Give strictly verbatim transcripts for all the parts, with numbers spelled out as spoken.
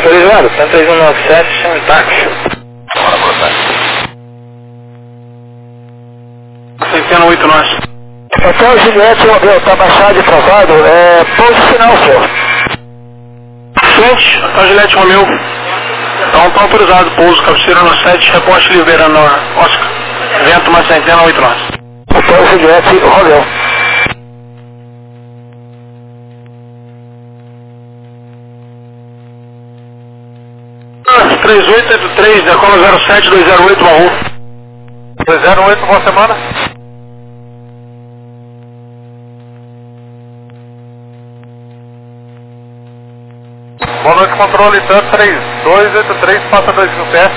Autorizado, cento e três mil novecentos e sete, chama táxi. Bora, boa tarde. Centena oito nós. Hotel Juliette Romeu, tá baixado e aprovado, é pouso final, senhor. Frente, Hotel Juliette Romeu. Então tá autorizado, pouso, cabeceira no sete, reposte Oliveira no Oscar. Vento, uma centena oito nós. Hotel Juliette Romeu. três oito oito três, decola zero sete dois zero oito, Baú. dois zero oito, boa semana. Boa noite, controle, TAM três dois oito três, passa dois mil pés.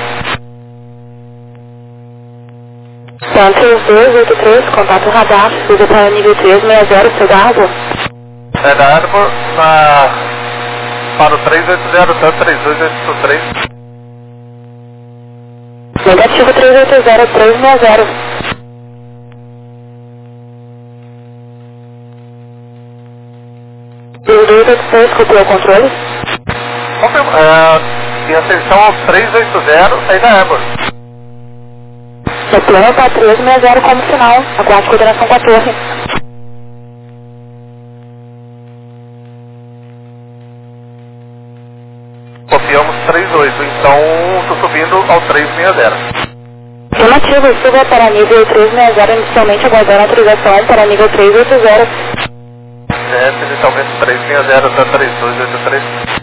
TAM três dois oito três, contato radar, liga para nível três seis zero, seu da Arbor. É da Arbor, na... para o três oito zero, TAM três dois oito três. Negativo três oito zero, três seis zero. três dois oito três, copiou o controle? Uh, em atenção ao três oito zero, aí da Arbor. No plano para três seis zero como final, aguarde coordenação com a torre. Copiamos três oito, então estou subindo ao três seis zero. Afirmativo, suba para nível três seis zero, inicialmente aguardando autorização para nível três oito zero. Desce inicialmente três seis zero, TAM três dois oito três.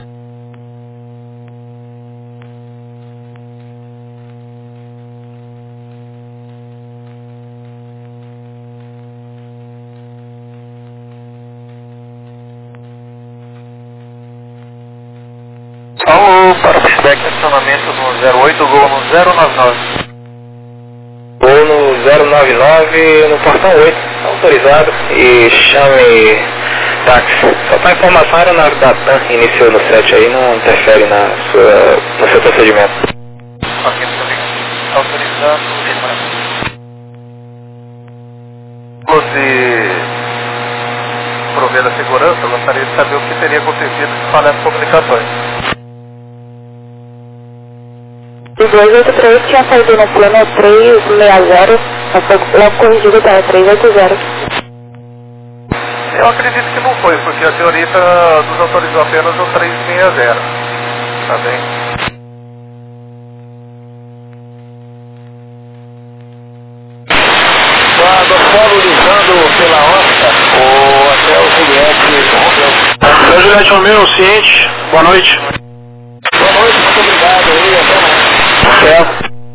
Alô, para feedback, estacionamento no zero oito, gol no zero nove nove. Ou no zero nove nove, no portão oito, autorizado, e chame táxi. Só para informação, a aeronave da TAM iniciou no sete aí, não interfere na sua, no seu procedimento. Ok, muito obrigado. Autorizando, se prover a segurança, eu gostaria de saber o que teria acontecido se falhar as comunicações. O dois oito três tinha saído no plano três seis zero, mas foi logo corrigido para três oito zero. Eu acredito que não foi, porque a senhorita nos autorizou apenas o três seis zero. Tá bem? Quando formalizando pela Oscar, o Hotel Juliette Romeu. Hotel Juliette Romeu, ciente. Boa noite. Boa noite, muito obrigado aí, até mais. Certo.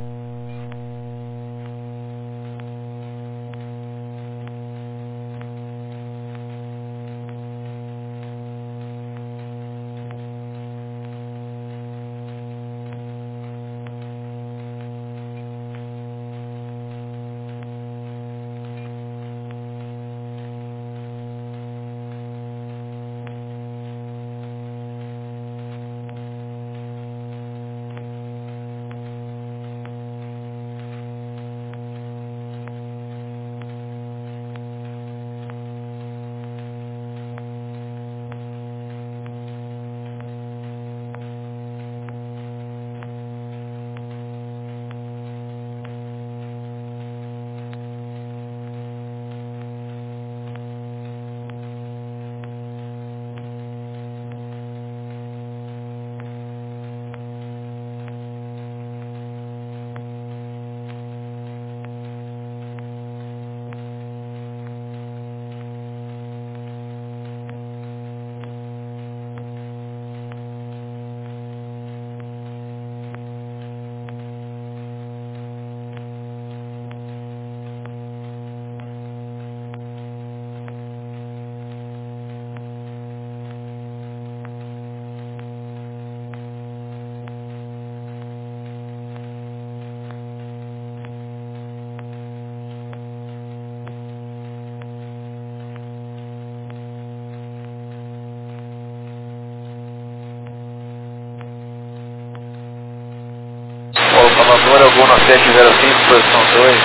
Salvador, alguma sete zero cinco, posição dois.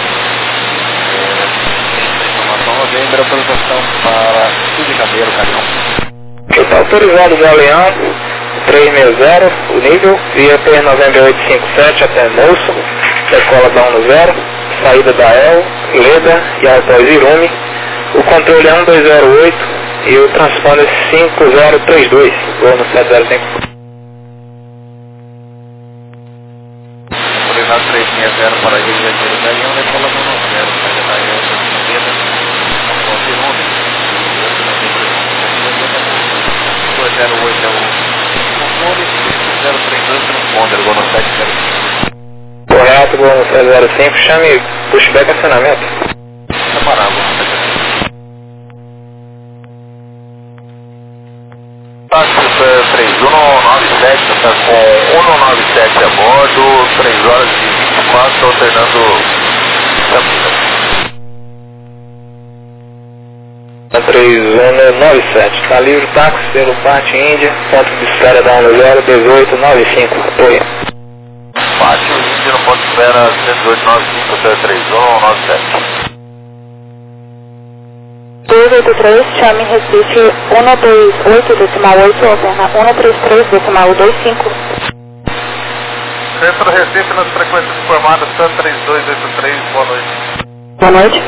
Informação, lembra a autorização para tudo de cadeiro, caminhão. Está autorizado o Galeão, três seis zero, o nível, via P nove oito cinco sete até Moço, decola da um no zero, saída da El, Leda e Altoz Irume, o controle é um dois zero oito e o transponder cinco zero três dois, vou no sete zero cinco. Autorizado três seis zero para a Rio de Janeiro, daí um decola da um no zero, saída da El, Leda, Altoz Irume, dois zero oito é o controle, cinco zero três dois transponder, vou no sete zero cinco. Correto, vou no sete zero cinco, chame pushback acionamento. Separar, vou no sete zero cinco. Táxi três um nove sete, está com um nove sete a bordo, três horas e vinte e quatro, alternando Campinas. três um nove sete, está livre táxi pelo Pátio Índia, ponto de espera da um zero dezoito nove cinco, apoio. Pátio Índia no ponto de espera cento e oito nove cinco três um nove sete. dois oito três, chame Recife um dois oito decimal oito, alterna um três três decimal dois cinco. Centro Recife nas frequências informadas, T A M três dois oito três, boa noite. Boa noite.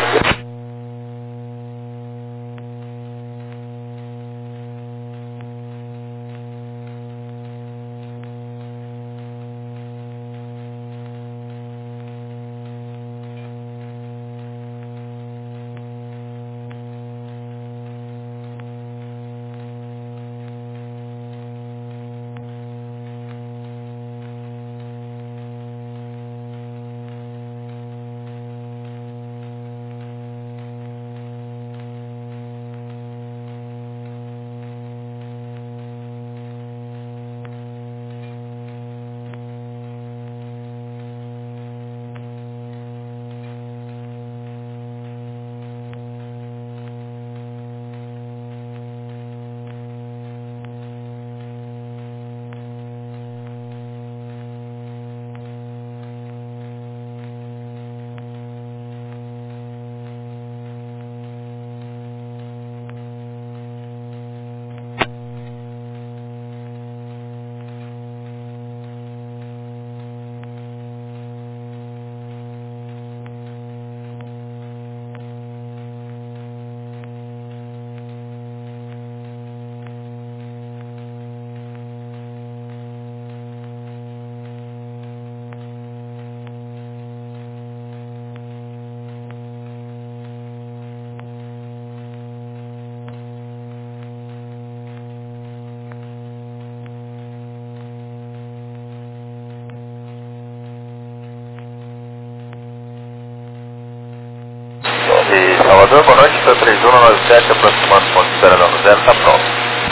Salvador, boa noite, T A M três um nove sete, aproximando o ponto de espera da um zero, está pronto.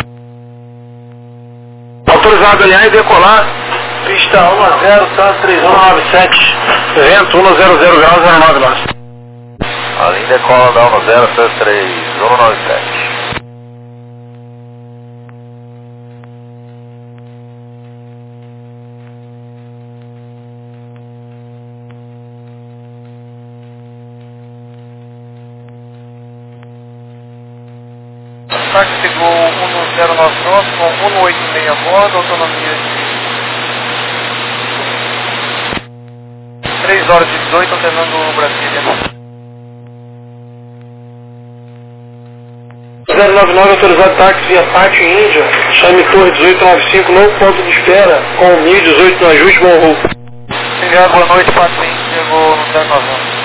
Autorizado alinhar e decolar, pista um a zero, T A M três um nove sete, vento um zero zero graus, zero nove nós. A linha decola da um zero, T A M três um nove sete. Táxi pegou um zero nove nove com um oito seis a bordo, autonomia de três horas e dezoito, alternando Brasília. zero nove nove autorizado táxi via Pátio Índia, chame Torre dezoito nove cinco, novo ponto de espera, com mil dezoito no ajuste, bom voo. Obrigado, boa noite, Pátio Índia, chegou no zero nove nove.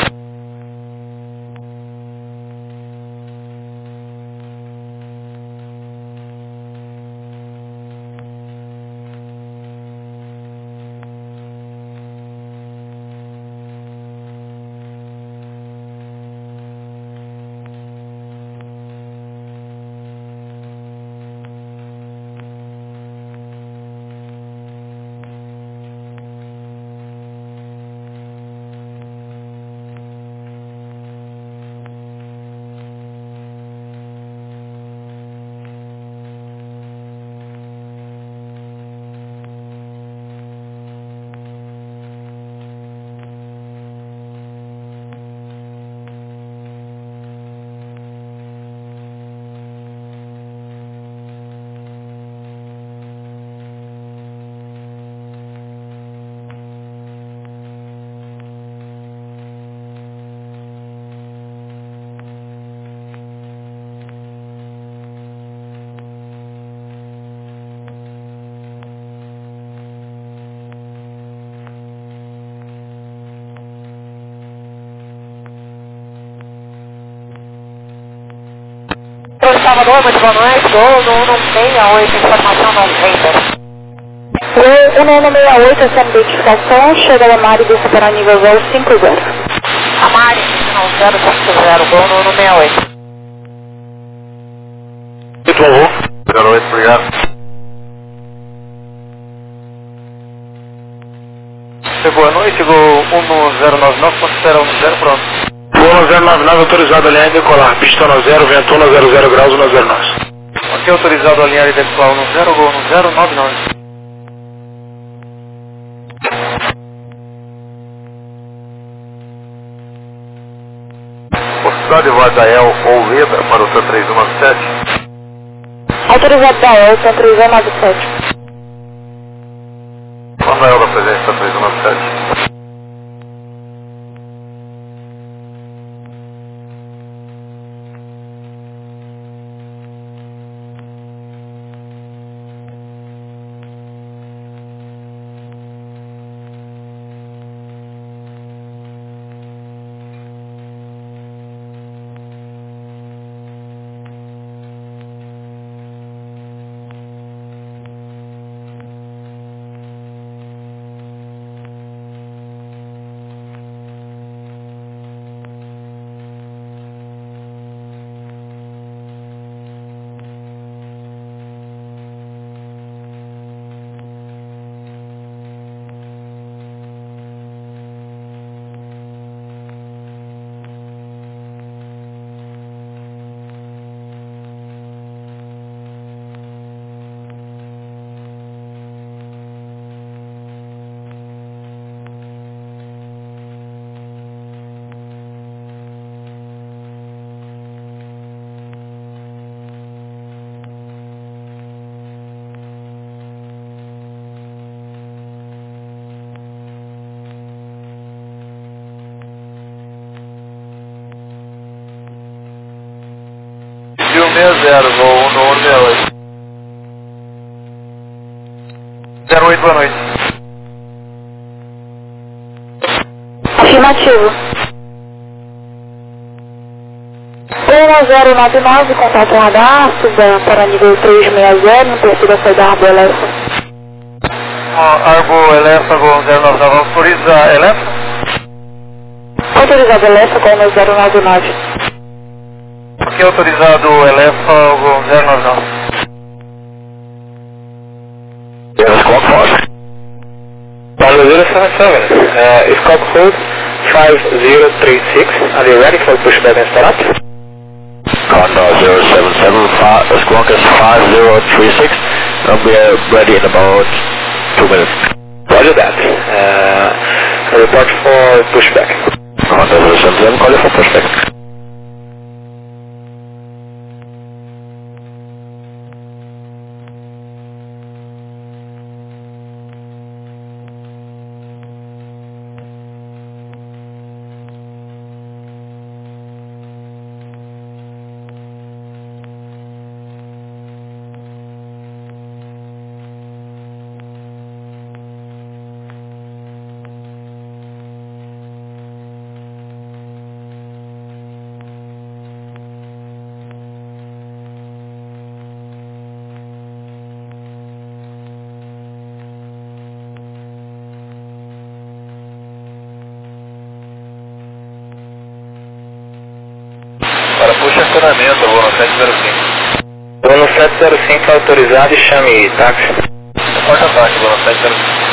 Salvador, muito boa noite. Gol no um um seis oito, informação noventa. Gol um um seis oito, essa identificação, chega da Mari, desce para nível zero cinco zero. A Mari, zero cinco zero, gol no um um seis oito. Muito bom. Boa noite, obrigado. Boa noite, gol um zero nove nove, considera um zero, pronto. Gol zero nove nove, autorizado a alinhar e decolar. Pista no zero, vento um zero zero graus, um zero nove. Ok, autorizado a alinhar e decolar um zero, gol um zero nove nove. Possibilidade de voz da El ou Leda para o C três um nove sete. Autorizado da E L, C três um nove sete. Quando a El da presença C três um nove sete. um seis zero, vou no um seis oito. zero oito, boa noite. Afirmativo. um zero nove nove, contato radar, suba para nível trezentos e sessenta, no perfil da da Arbo Elefa. Arbo Elefa, gol zero nove nove, autoriza Elefa? Autorizado Elefa, com o zero nove nove. Aqui é autorizado Elefa, gol zero nove nove. Yes, squawk force. Bravo zero seven seven, uh, squawk hold five zero three six, are you ready for pushback and startup? Condor zero seven seven, squawk is five zero three six, and we are ready in about two minutes. Roger that. Uh, report for pushback. Condor zero seven seven, call you for pushback. Para puxa estacionamento, vou no sete zero cinco. Vou no sete zero cinco autorizado e chame táxi. Porta táxi, vou no sete zero cinco.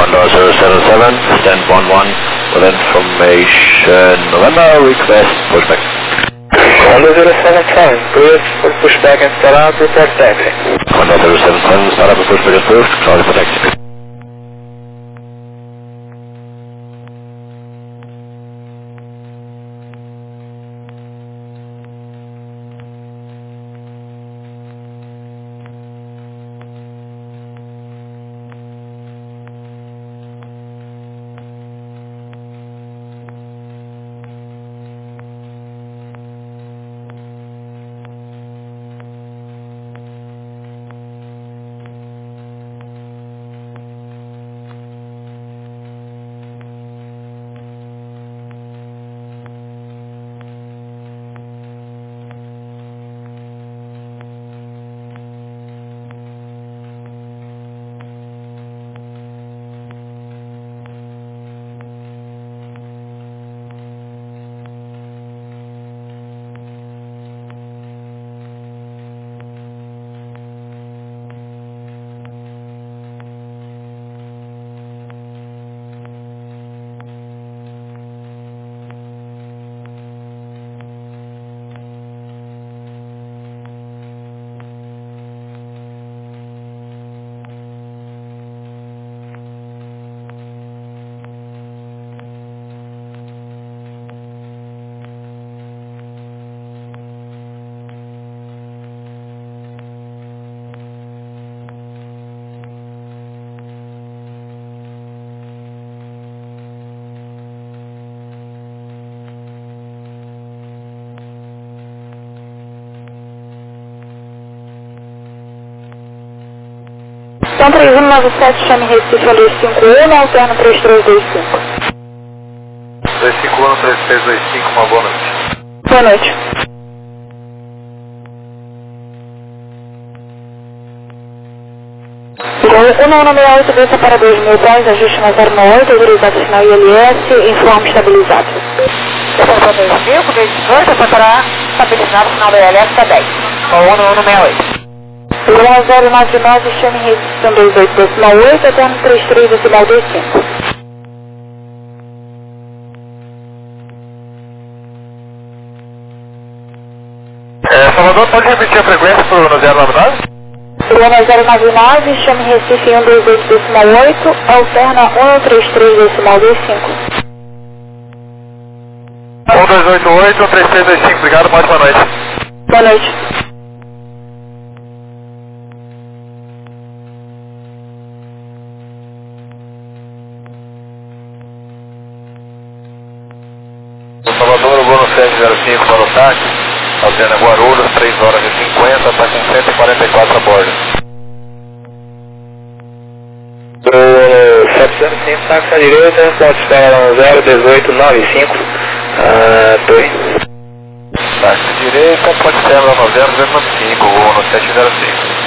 Condor zero seven seven, stand one one, with information November, request pushback. Condor zero seven seven, cleared for pushback and start out, report taxi. Condor zero seven seven, start up and pushback approved, cloud for taxi. Então três um nove sete, chame Recife a dois cinco um, alterno três três dois cinco. dois cinco um, três três dois cinco, uma boa noite. Boa noite. um nove seis oito, desça para dois mil pés, ajuste na zero nove oito, autorizado sinal I L S, informe estabilizado. Desça para dois mil, com dois dezoito, desça para estabilizado, sinal da I L S está dez. um nove seis oito. zero nove nove, chame Recife dois oito decimal oito, alterno três três decimal dois cinco. É, Salvador, pode repetir a frequência para o zero nove nove? zero nove nove, chame Recife um dois oito decimal oito, alterna um três três decimal dois cinco. um dois oito oito, três três dois cinco, obrigado, uma ótima noite. Boa noite. Salvador, o Bono sete zero cinco para o táxi, alterna Guarulhos, três horas e cinquenta, está com cento e quarenta e quatro a bordo. Do sete zero cinco, táxi à direita, ponto de espera zero dezoito nove cinco, uh, dois. Táxi à direita, pode ser zero dezoito nove cinco, o Bono sete zero cinco.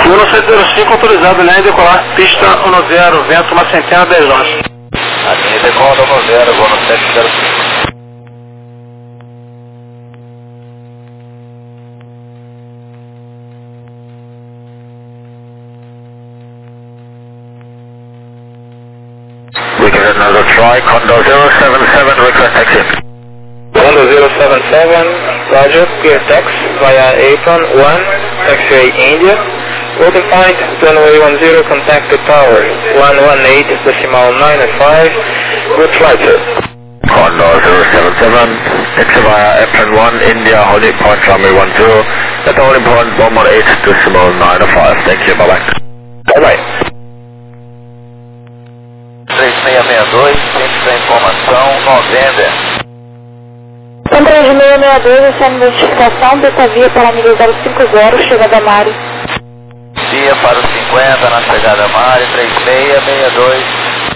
um sete zero cinco autorizado, linha decolar, pista um zero, vento uma centena, dez nós. A linha decola um zero, vou no sete zero cinco. We get another try, Condor zero seven seven, request taxi. Condor zero seven seven, Roger, clear tax via apron one, taxiway India. Loading point, runway one zero, contact the tower, one one eight decimal nine five, good flight sir. Condor zero seven seven, taxi via apron one, India, holding point runway one zero, at holding point one one eight decimal nine five, thank you, bye bye. Bye bye. três seis seis dois, centro da informação, November. três seis seis dois, essa identificação, Beta Via para a milha zero cinco zero, chegada a Mari. Via para o cinquenta na chegada a Mari, três seis seis dois.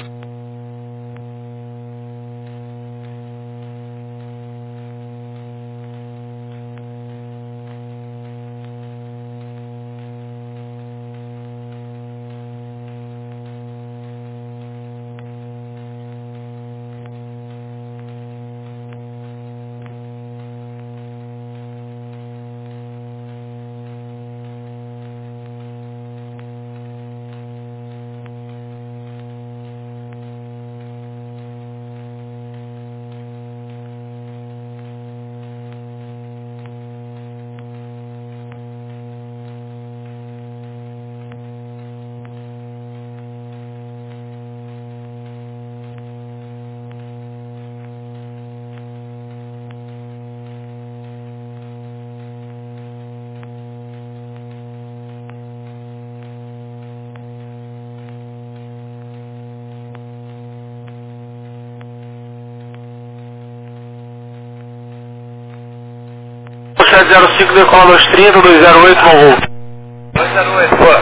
sete zero cinco, decola dois trinta, dois zero oito, bom voo. dois zero oito, boa.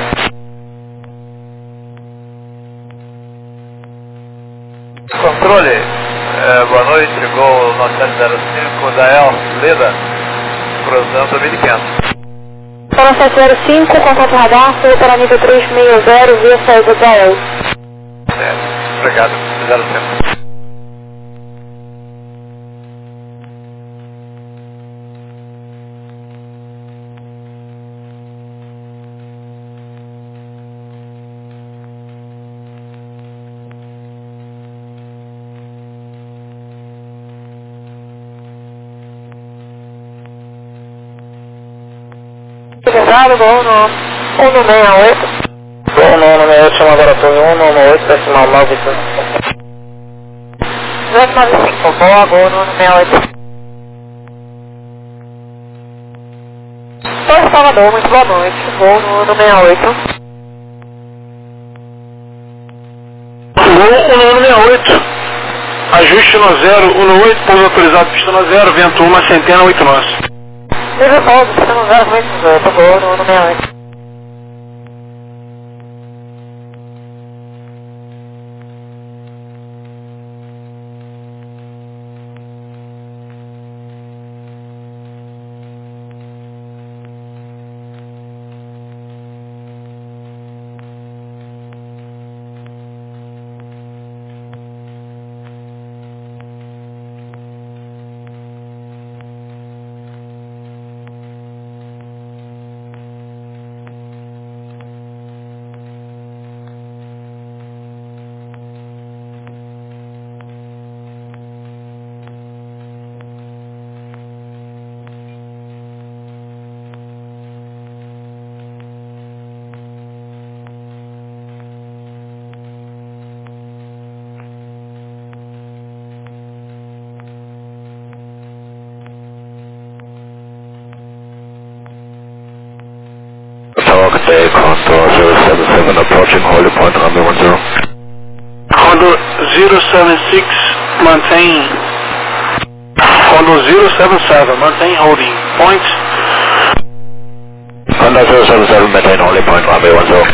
Controle, é, boa noite, chegou o nosso sete zero cinco da El Leda, cruzando dois mil e quinhentos. Para sete zero cinco, contato radar, foi para nível três seis zero, via saída da El. É, obrigado, zero cinco. Obrigado, gol no um no seis oito. Gol no um no seis oito, chama agora por um no oito, decimal nove cinco. dois nove cinco, boa, gol no um no seis oito. Oi, Salvador, muito boa noite, gol no um no seis oito. Gol um no seis oito, ajuste no zero, um no oito, pouso autorizado, pista no zero, vento uma centena, oito nós. Nível pouso, pista no zero, oito oito, gol no um no seis oito. Day, Condor zero seven seven, approaching holding point runway one zero. Condor zero seven six, mantém. Condor zero seven seven, mantém holding point. Condor zero seven seven, maintain holding point runway one zero.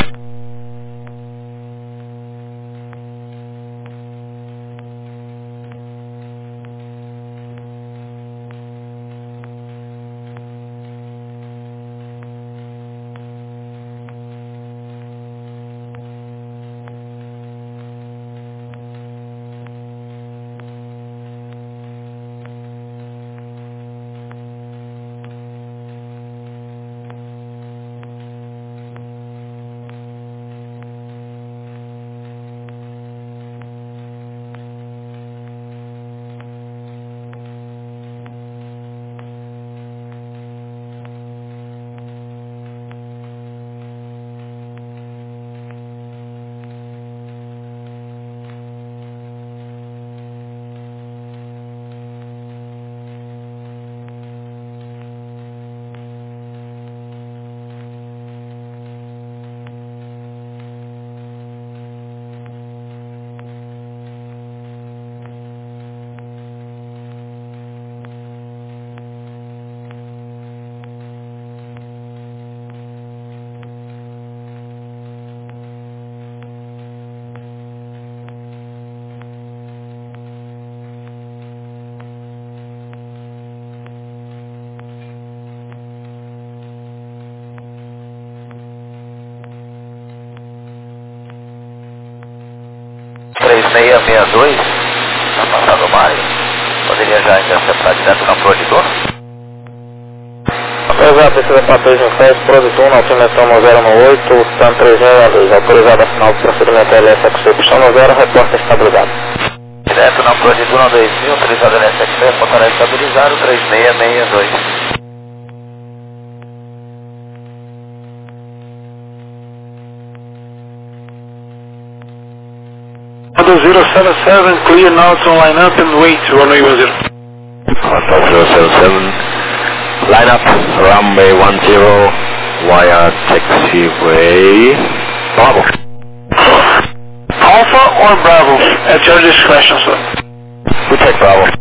seis seis dois, na passada do Mário, poderia já interceptar direto na proa de dono? Autorizado, precisa para três um sete, produtor, altimetão no zero um oito, Sun três zero dois, autorizado a final do procedimento L S X C, pistão no zero, reporta estabilizado. Direto na proa de dono dois mil, autorizado L S X C, reportará estabilizado três seis seis dois. zero seven seven, clear now to line up and wait, runway one zero. Hotel zero seven seven, line up, runway one zero, via taxiway, Bravo. Alpha or Bravo, at your discretion, sir. We take Bravo.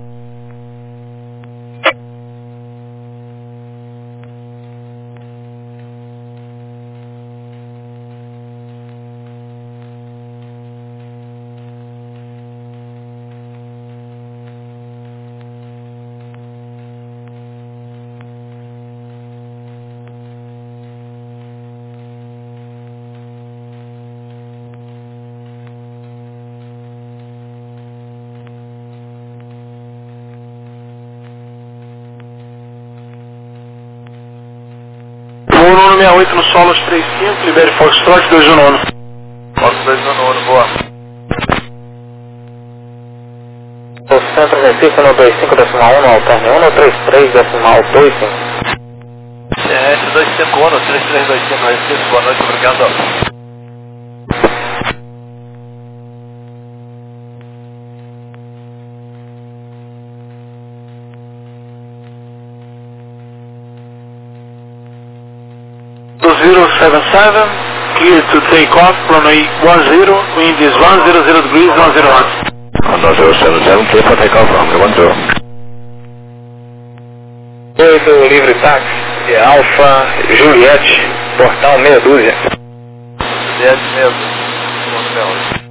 Uno sessenta e oito no Solos três cinco, libere Foxtrot dois um um. Fox dois um um, boa. O centro Recife no dois cinco decimal um, no alterne um, no três três decimal dois cinco. C S dois cinco um, no três três dois cinco, Recife, boa noite, obrigado. zero seven seven, clear to take off, runway one zero, wind is one zero zero degrees, one zero knots. Hotel zero seven seven, clear for takeoff, runway one zero. oito, livre táxi, Alfa, Juliette, portão meia dúzia. Juliette mesmo, segundo meu.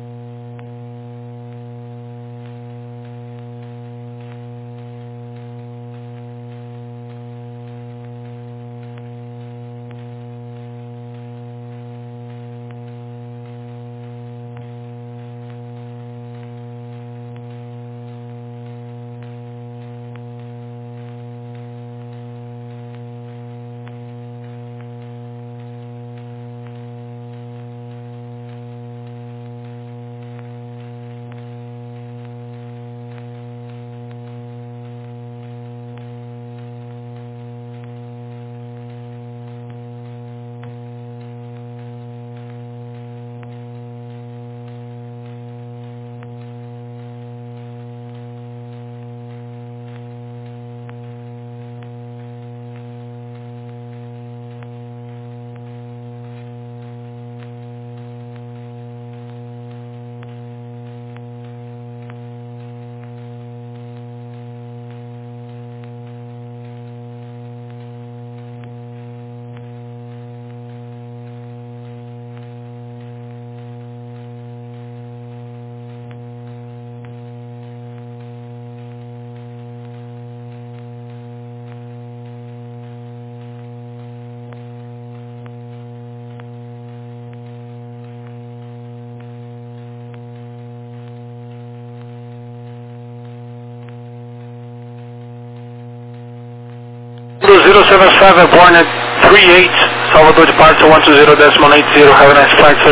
zero seven seven, born at three eight, Salvador departure one two zero decimal eight zero, have a nice flight, sir.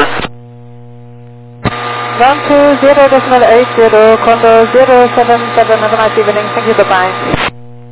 one two zero decimal eight zero, Condor zero seven seven, have a nice evening, thank you, bye-bye.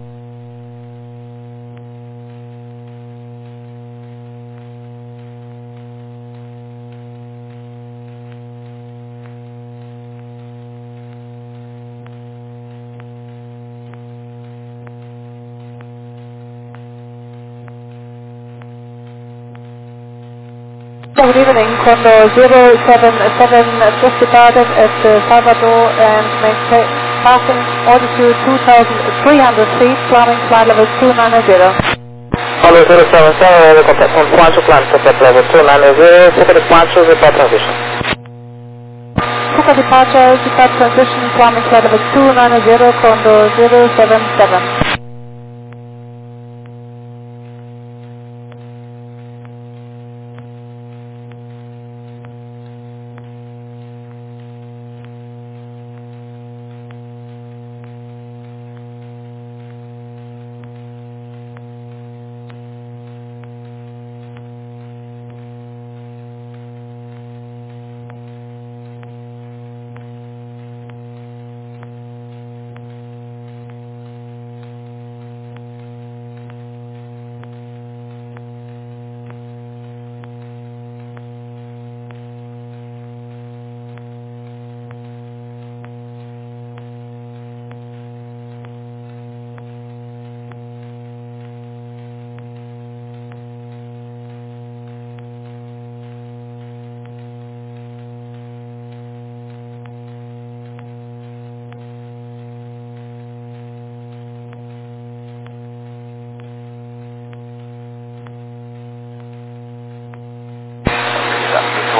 Good evening, Condor zero seven seven, just departed at uh, Salvador and maintain passing altitude two thousand three hundred feet, climbing flight level two nine zero. Hello, zero seven seven, contact on Quancho climb contact level two nine zero, Fuca departure, report transition. Fuca departure, depart transition, climbing flight level two nine zero, Condor zero seven seven.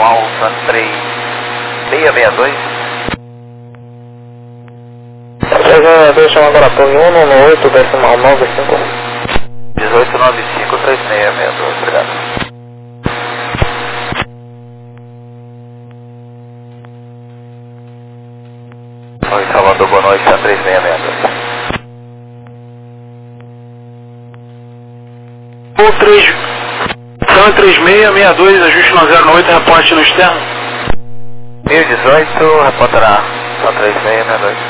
Alfa três seis seis dois. três seis seis dois, chama agora torre um nove oito, decimal nove cinco. dezoito nove cinco, três seis seis dois, obrigado. Oi, Salvador, boa noite, a três seis seis dois. Ou três, Sam três seis seis dois, ajuste no zero oito, reporte no externo. mil e dezoito, reportará Sam três seis seis dois.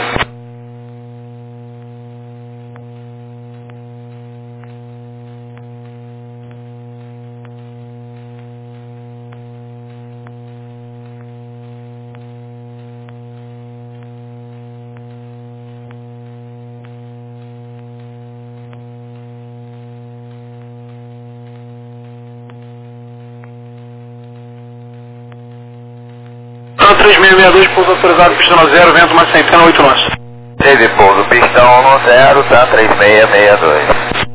três seis seis dois, pouso autorizado, pista no zero, vento mais cem, pena oito nós. Teve pouso, pistão no zero, tá três seis seis dois.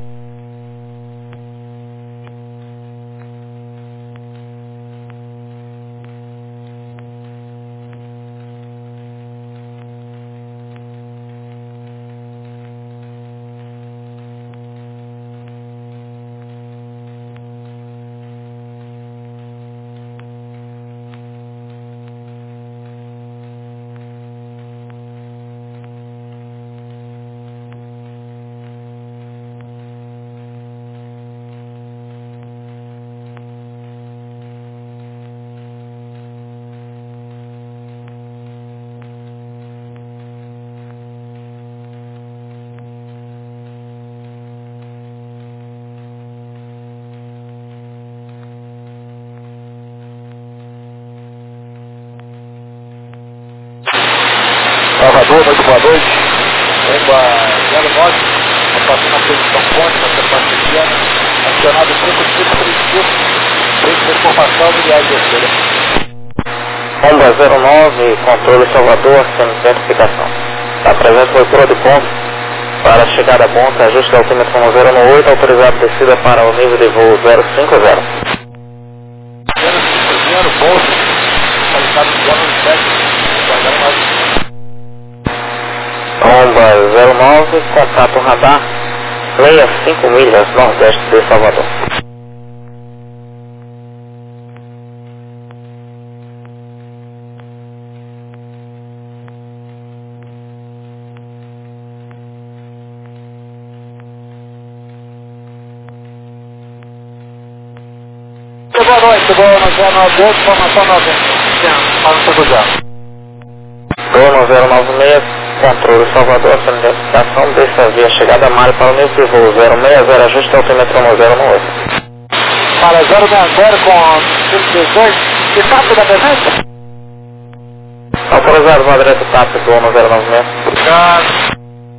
Salvador, noite, boa noite. Bomba zero nove, passando na posição ponte, na sequência pequena, acionado cinco cinco três cinco, feito de informação do viagem terceira. Bomba zero nove, controle Salvador, sem identificação. Está presente leitura de ponto para chegada a ponta, ajuste altímetro no zero oito, autorizado descida para o nível de voo zero cinco zero. zero cinco zero, ponto, qualificado de zero sete, guardando mais. Bomba zero nove, contato radar, sessenta e cinco milhas nordeste de Salvador. Boa noite, boa noite, zero nove oito, informação nove. Fala no seu já. Dono zero nove seis, controle Salvador, sem identificação, desça a via chegada a Mário para o nível de voo zero seis zero, ajuste altímetro no zero oito. Para zero seis zero com cinco dezoito, que fato da presença? Autorizado, vou direto T A P, dono zero nove seis. Obrigado.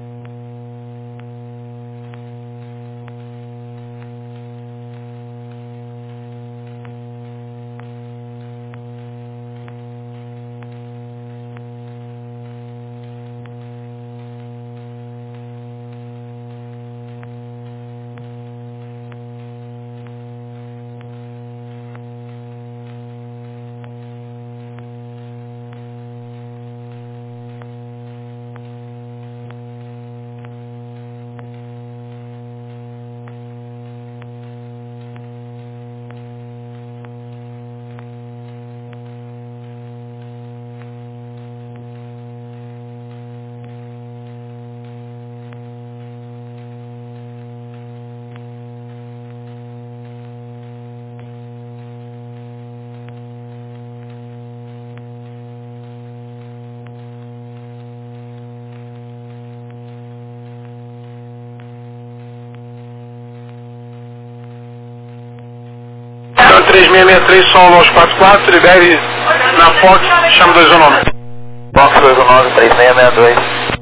três seis seis três, solo aos quatro quatro, libere na Fox, chama dois um nove. Fox dois um nove, três seis seis dois.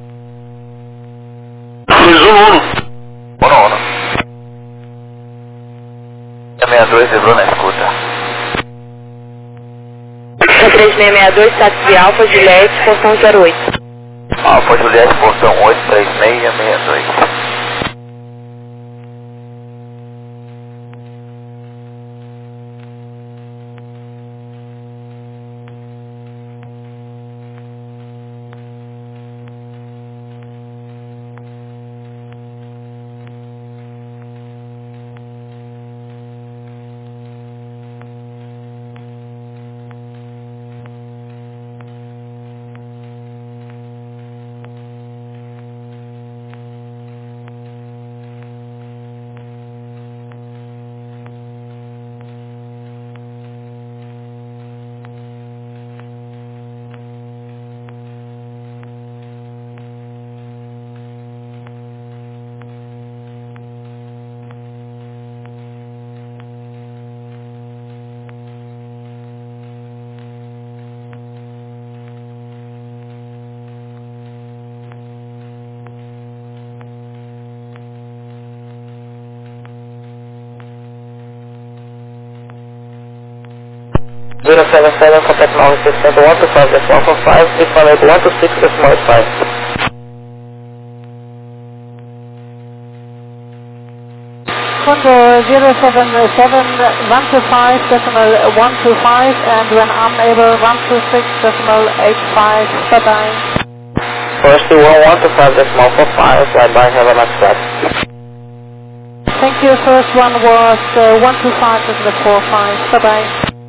dois um um. Uno, uno. seis dois, livrou na escuta. três seis seis dois, táxi Alfa, Juliette, portão zero oito. Alfa Juliette, portão oito três seis seis dois. zero seven seven, contact now with center one two five decimal four five, if I make one two six decimal five. Control zero seven seven, one two five decimal one two five, and when unable one two six decimal eight five. Bye bye. First two one one two five decimal four five, bye bye, have a nice flight. Thank you. First one was uh, one two five decimal four five. Bye bye.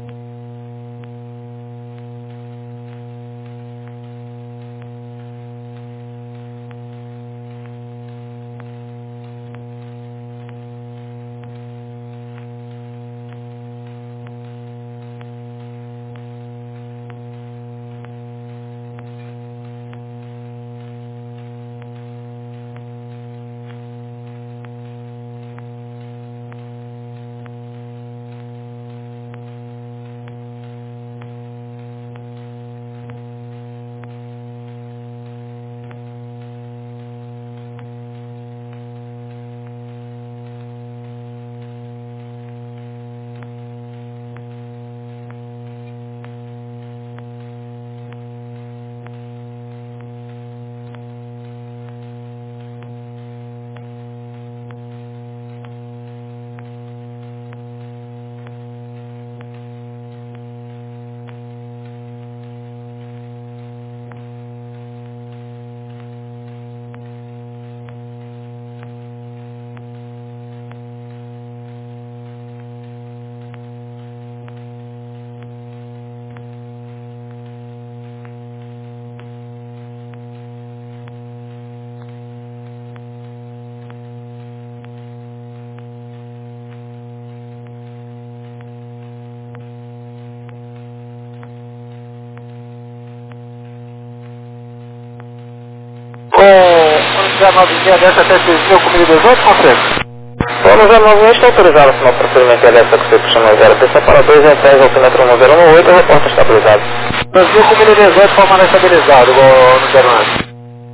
Com nove meia dessa até seis mil com mil e dezoito, consegue? Bom, zero nove um está autorizado no procedimento dessa que você puxa no zero, atenção para dois e dez, altímetro um zero um oito, reporta estabilizado. Brasil com mil e dezoito, formando estabilizado, igual no zero nove.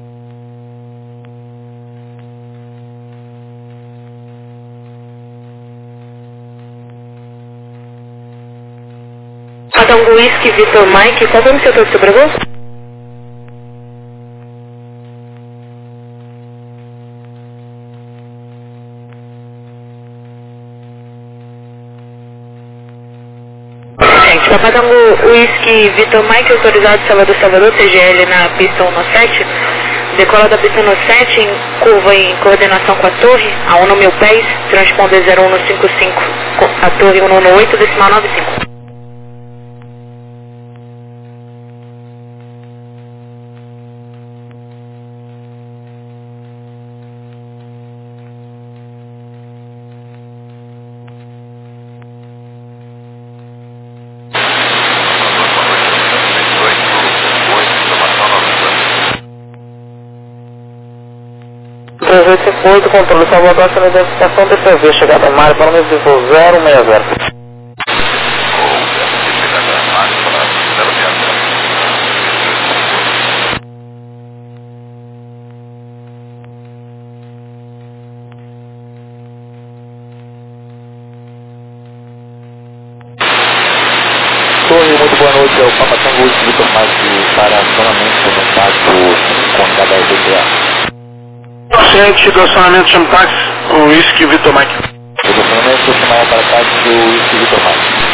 Patango Whisky Vitor Mike, qual foi o seu toque de sobrevoo? Gente, Patango Whisky Vitor Mike, autorizado Salvador Salvador, T G L na pista um no sete, decola da pista no sete, em curva em coordenação com a torre, a um mil pés, transponder zero um no cinco cinco, a torre um no oito, decimal nove cinco. três oito cinco oito, controle Salvador, ação de identificação D P V, chegada em Mário, para o mesmo de voo zero seis zero. Torre, muito boa noite, é o Papa Tango Whisky Vitor Mike para acionamento no contato com cada D P A. Paciente do acionamento chama táxi, o Whisky Vitor Mike. O acionamento chamar para táxi do Whisky Vitor Mike.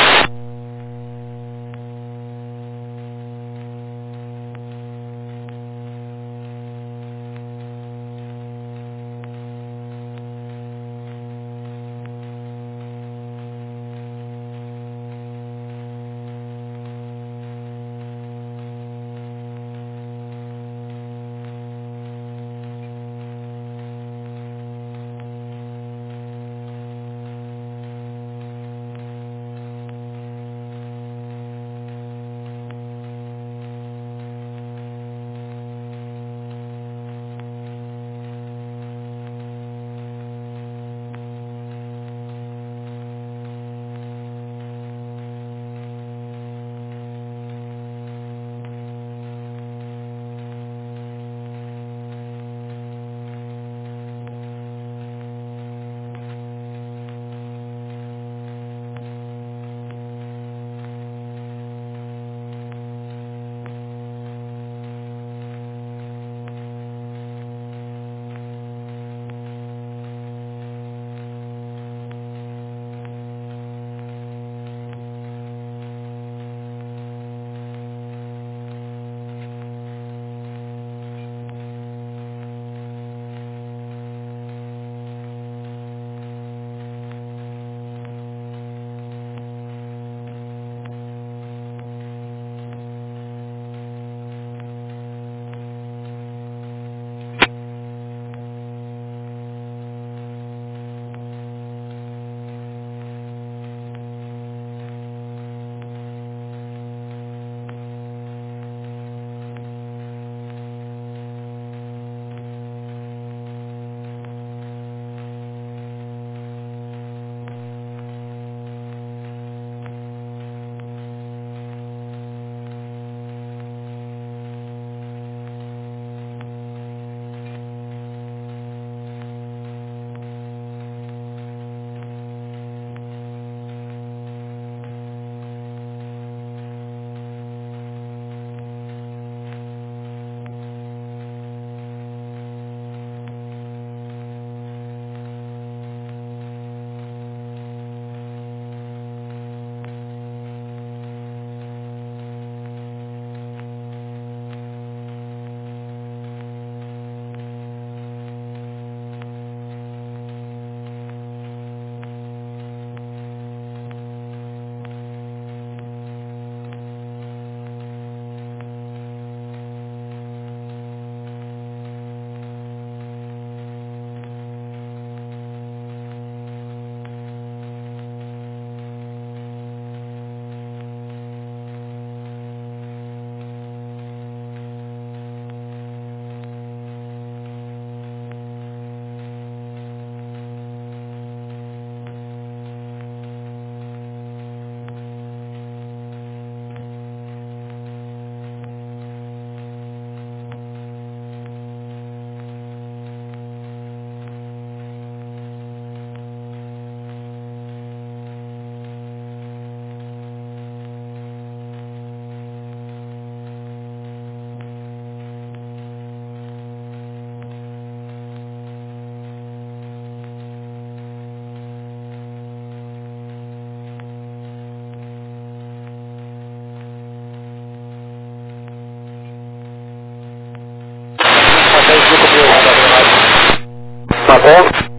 ponto.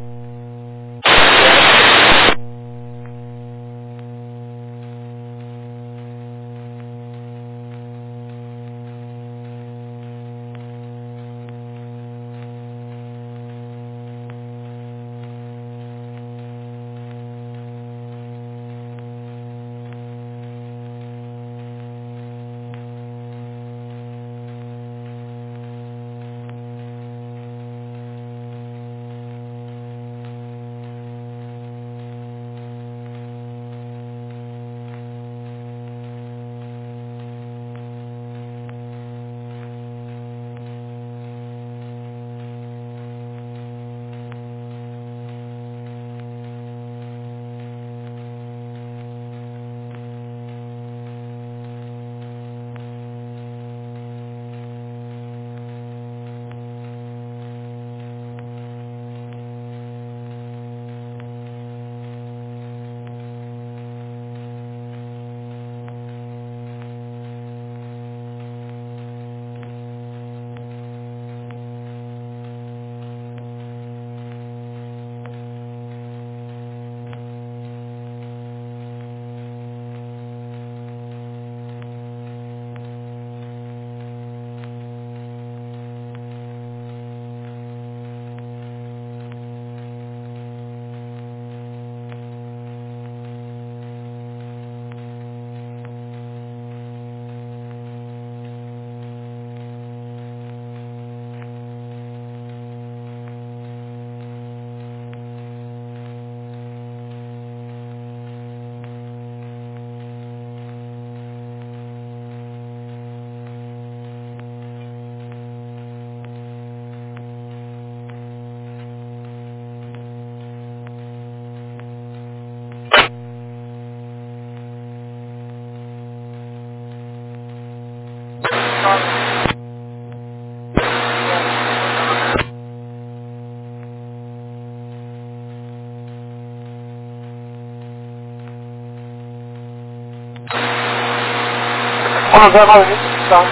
um zero nove tá.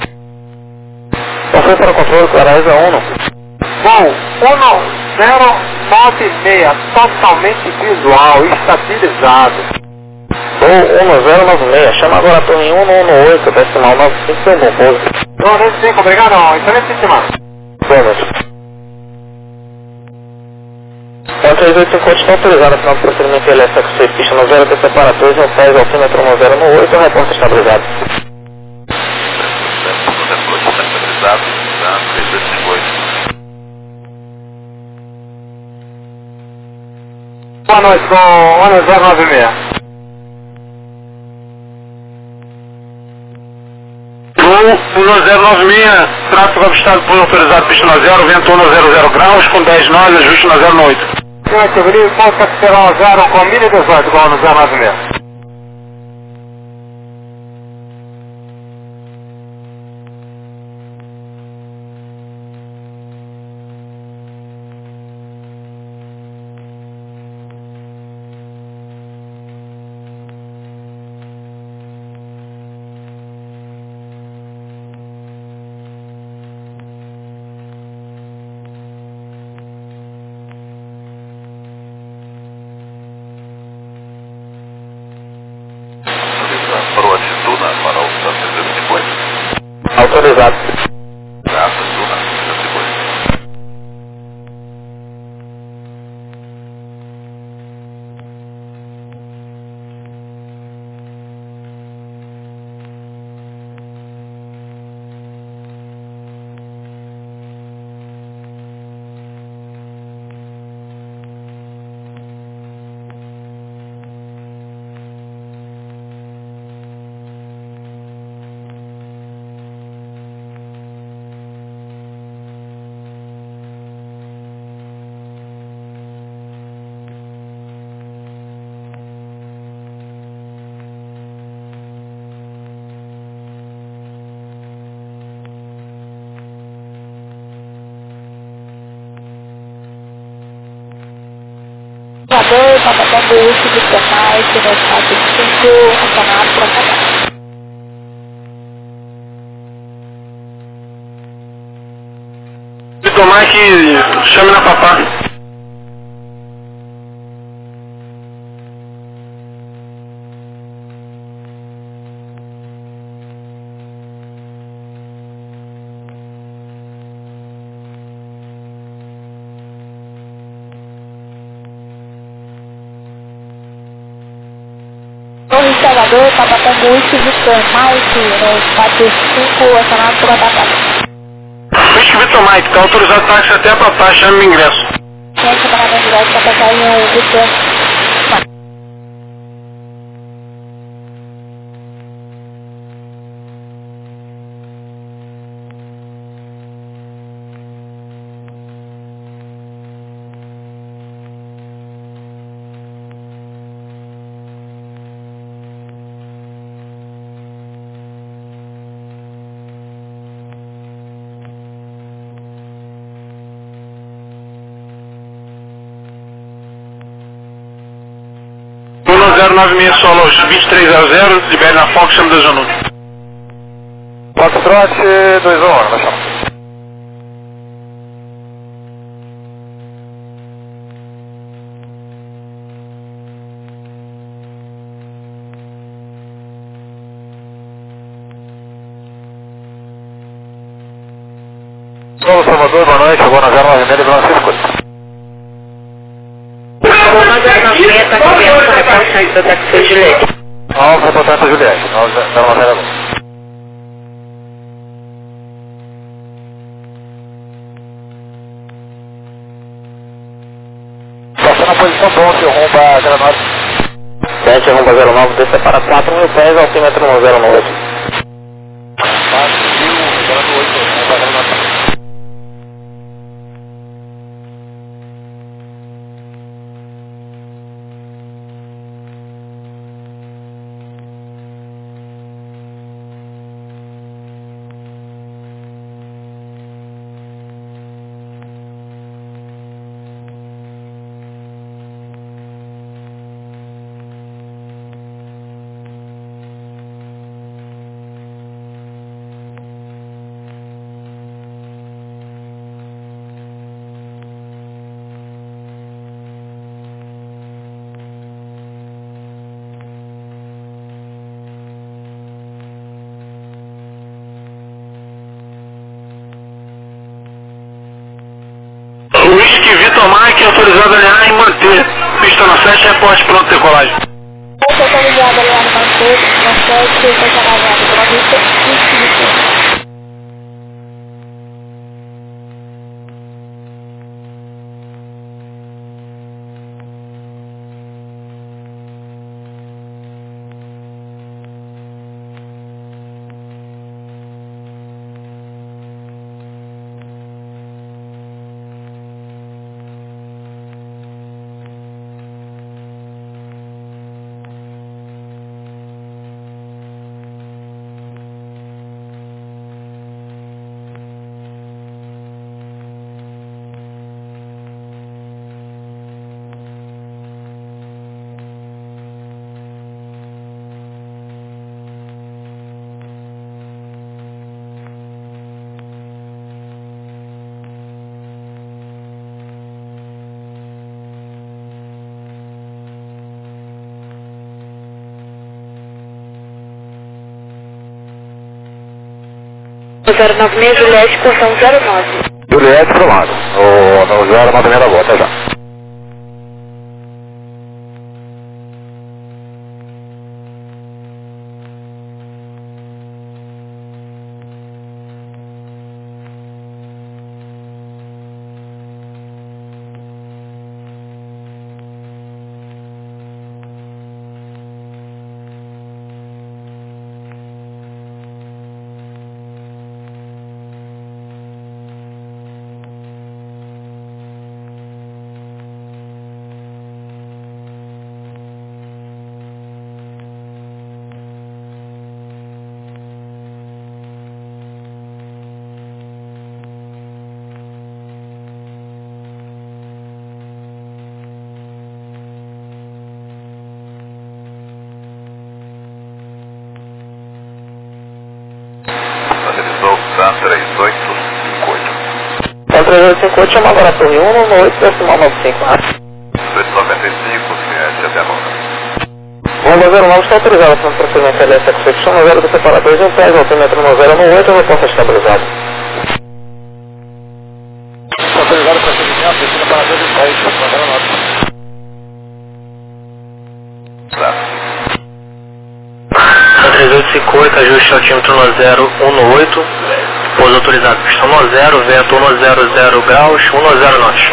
Passei para o controle, Clareza Uno. Bom, um zero nove seis, totalmente visual, estabilizado. Ou um zero nove seis, chama agora a torre um um oito, decimal nove cinco, seu bom pouso. nove cinco, obrigado, excelente semana. Vamos. um três oito cinco está autorizado final do procedimento L S X C, pista no zero, T separadores, alfaz, altímetro um zero um oito, reporte estabilizado. Boa noite, com um zero nove seis. um zero nove seis, tráfego avistado por autorizado pista no zero, vento um zero zero graus, com dez nós, ajuste no zero oito. Senhor Severino, ponto capturar um zero com mil e dezoito, com um zero nove seis. Autorizado. Operador, patatando o uso de canais, velocidade cinco, acionado para canal. Se tomar que chame na papá. separador, está batendo Whisky Victor Mike, no quatro cinco, acionado por ataque. Whisky Victor Mike, está autorizado táxi até para taxa, chame o ingresso. Tem separador direto para passar em um Victor Mike. zero nove seis Solos, vinte e três zero zero, libere na Fox, chama da Zona um. Foxtrot dois um, nós chamamos. Sou Salvador, boa noite, chegou na zero nove seis, Vila Francisco. zero nove seis está cobrindo o reporte da taxi Juliette. Alfa, reportante Juliette, zero nove zero um. Passando a posição bom, seu rumo para zero nove. sete, rumo para zero nove, desce para quatro mil pés, altímetro no zero nove. quatro mil, zero oito, rumo para zero nove. Whisky Victor Mike, autorizado a alinhar e manter. Pista na sete, reporte pronto de decolagem. Estou autorizado a alinhar no manter, na sete, está alinhado pela vista, Whisky Victor. zero nove seis, Juliette, portão zero nove. Juliette, formado. No, no zero nove seis da volta, já. três oito cinco oito. Então três oito cinco oito, chama agora a torre um no oito decimal nove cinco. oito noventa e cinco, sete até nove. Bomba zero nove está autorizada para o procedimento L S Exception no zero do separador de um pés, altímetro no zero no oito, reposta estabilizado. Está autorizado para procedimento, descendo separador de um pés, zero nove. cinco oito, ajuste altímetro um zero um no oito, pouso autorizado, pista um zero, vento um zero zero graus, um zero knots.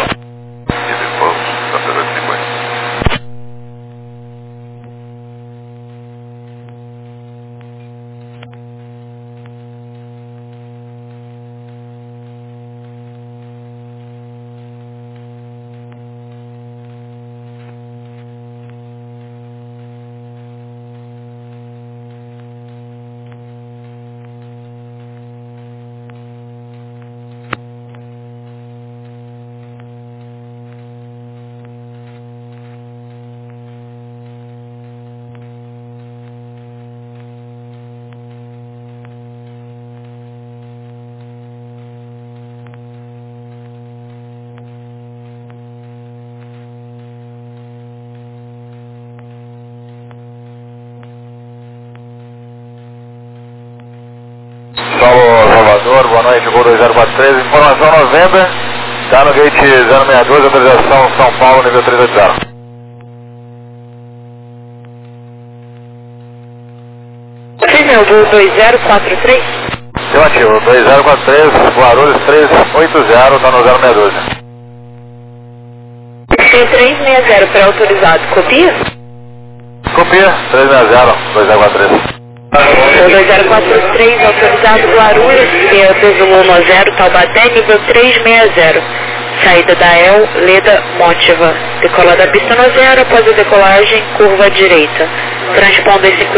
Salvador, boa noite, voo dois zero quatro três, informação novembro, está no gate zero seis dois, autorização São Paulo, nível três oito zero. Sim, meu voo dois zero quatro três? Afirmativo, dois zero quatro três, Guarulhos três oito zero, está no zero seis dois. Tem três seis zero pré-autorizado, copia? Copia, três seis zero, dois zero quatro três. dois zero quatro três, autorizado Guarulhos, peso um zero, Taubaté, nível três seis zero. Saída da El, Leda, Mótiva. Decolar da pista no zero, após a decolagem, curva à direita. Transponder cinco